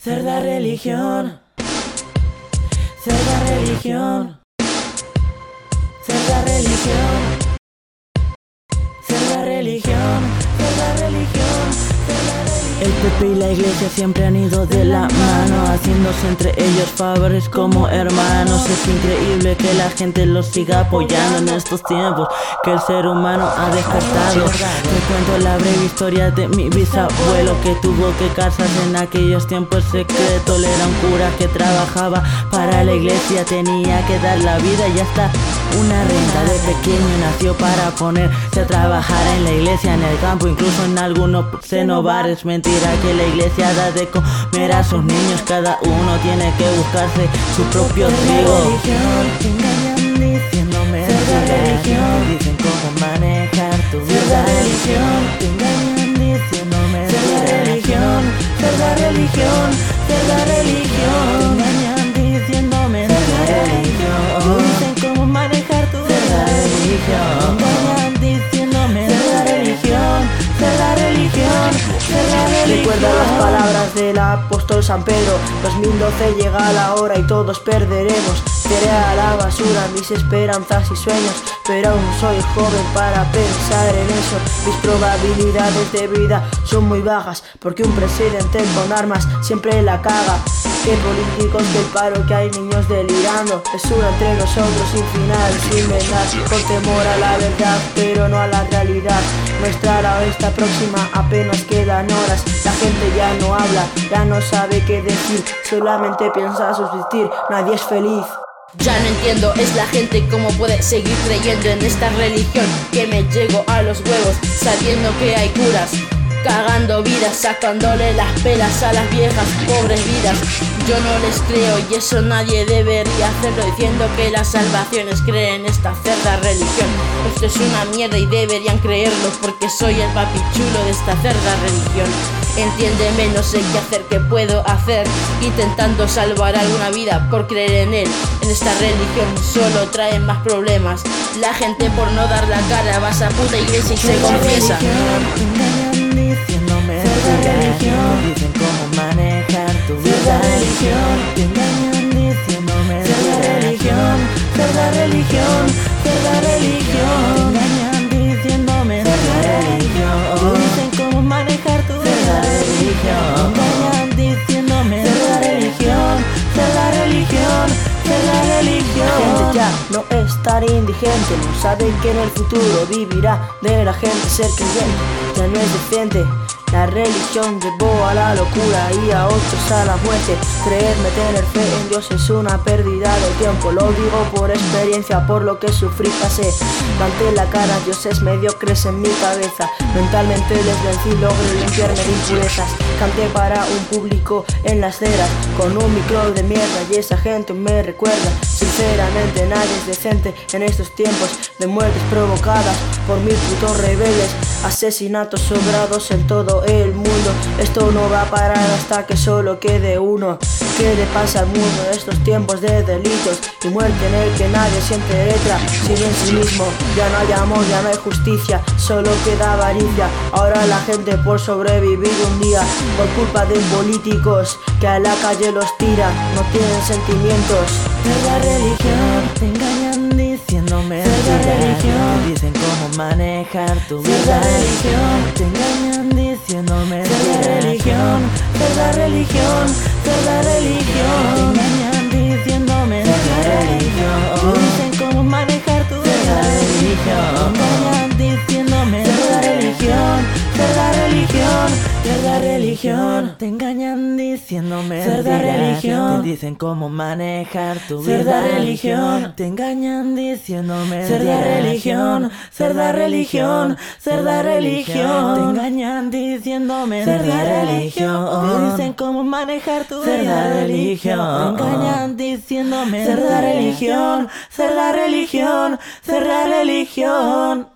Cerda religión, cerda religión, cerda religión, cerda religión, cerda religión, cerda religión. El PP y la iglesia siempre han ido de la mano, haciéndose entre ellos favores como hermanos. Es increíble que la gente los siga apoyando en estos tiempos que el ser humano ha descartado. Te cuento la breve historia de mi bisabuelo, que tuvo que casarse en aquellos tiempos secretos. Él era un cura que trabajaba para la iglesia, tenía que dar la vida y hasta una renta. De pequeño nació para ponerse a trabajar en la iglesia, en el campo, incluso en algunos cenobares. Mentira que la iglesia da de comer a sus niños, cada uno tiene que buscarse su propio trigo. Te engañan diciendo mentiras, dicen cómo manejar tu vida. Te engañan diciendo mentiras. Cerda religión, cerda religión. Te engañan diciendo mentiras. Dicen cómo manejar tu vida. Te engañan diciendo mentiras. Cerda religión, cerda religión. Recuerda las palabras del apóstol San Pedro: 2012 llega la hora y todos perderemos. Tiré a la basura mis esperanzas y sueños, pero aún soy joven para pensar en eso. Mis probabilidades de vida son muy bajas, porque un presidente con armas siempre la caga. Que políticos, que el paro, que hay niños delirando. Es una entre nosotros sin final, sin verdad, con temor a la verdad, pero no a la realidad. Nuestra hora está próxima, apenas quedan horas. La gente ya no habla, ya no sabe qué decir, solamente piensa subsistir, nadie es feliz. Ya no entiendo, es la gente cómo puede seguir creyendo en esta religión, que me llego a los huevos sabiendo que hay curas cagando vidas, sacándole las pelas a las viejas pobres vidas. Yo no les creo y eso nadie debería hacerlo, diciendo que la salvación es creer en esta cerda religión. Esto es una mierda y deberían creerlo, porque soy el papichulo de esta cerda religión. Entiéndeme, no sé qué hacer, qué puedo hacer, intentando salvar alguna vida por creer en él. En esta religión solo trae más problemas. La gente por no dar la cara va a esa puta iglesia y se confiesa. Te engañan diciendo mentiras, dicen cómo manejar tu vida. Te engañan diciendo mentiras. Cerda religión, cerda religión. Te engañan diciendo mentiras. Dicen cómo manejar tu vida. Te engañan diciendo mentiras. Cerda religión, cerda La religión. gente ya no es tan indigente, no saben que en el futuro vivirá de la gente ser creyente. Ya no es decente. La religión llevó a la locura y a otros a la muerte. Creerme, tener fe en Dios es una pérdida de tiempo. Lo digo por experiencia, por lo que sufrí, pasé. Planté la cara, dioses mediocres en mi cabeza. Mentalmente les vencí, logré limpiarme de impurezas. Canté para un público en las ceras, con un micro de mierda, y esa gente me recuerda. Sinceramente nadie es decente en estos tiempos de muertes provocadas por mil putos rebeldes. Asesinatos sobrados en todo el mundo. Esto no va a parar hasta que solo quede uno. ¿Qué le pasa al mundo en estos tiempos de delitos y muerte en el que nadie siente letra, sino en sí mismo? Ya no hay amor, ya no hay justicia, solo queda avaricia. Ahora la gente por sobrevivir un día, por culpa de políticos que a la calle los tira, no tienen sentimientos. Cerda religión, te engañan diciendo mentiras, dicen cómo manejar tu vida. Te engañan diciendo mentiras. cerda religión, cerda religión, cerda religión. Te engañan diciendo mentiras. Dicen cómo manejar tu vida. Te engañan diciendo mentiras. Cerda religión, cerda religión. Te engañan diciendo mentiras. religión. Te dicen cómo manejar tu Cerda vida. religión. Te engañan diciendo mentiras. Cerda religión, cerda religión, cerda religión. Te engañan diciendo mentiras. Cerda religión. Te dicen cómo manejar tu vida. Cerda religión. Te engañan diciendo mentiras. Cerda religión, cerda religión, cerda religión.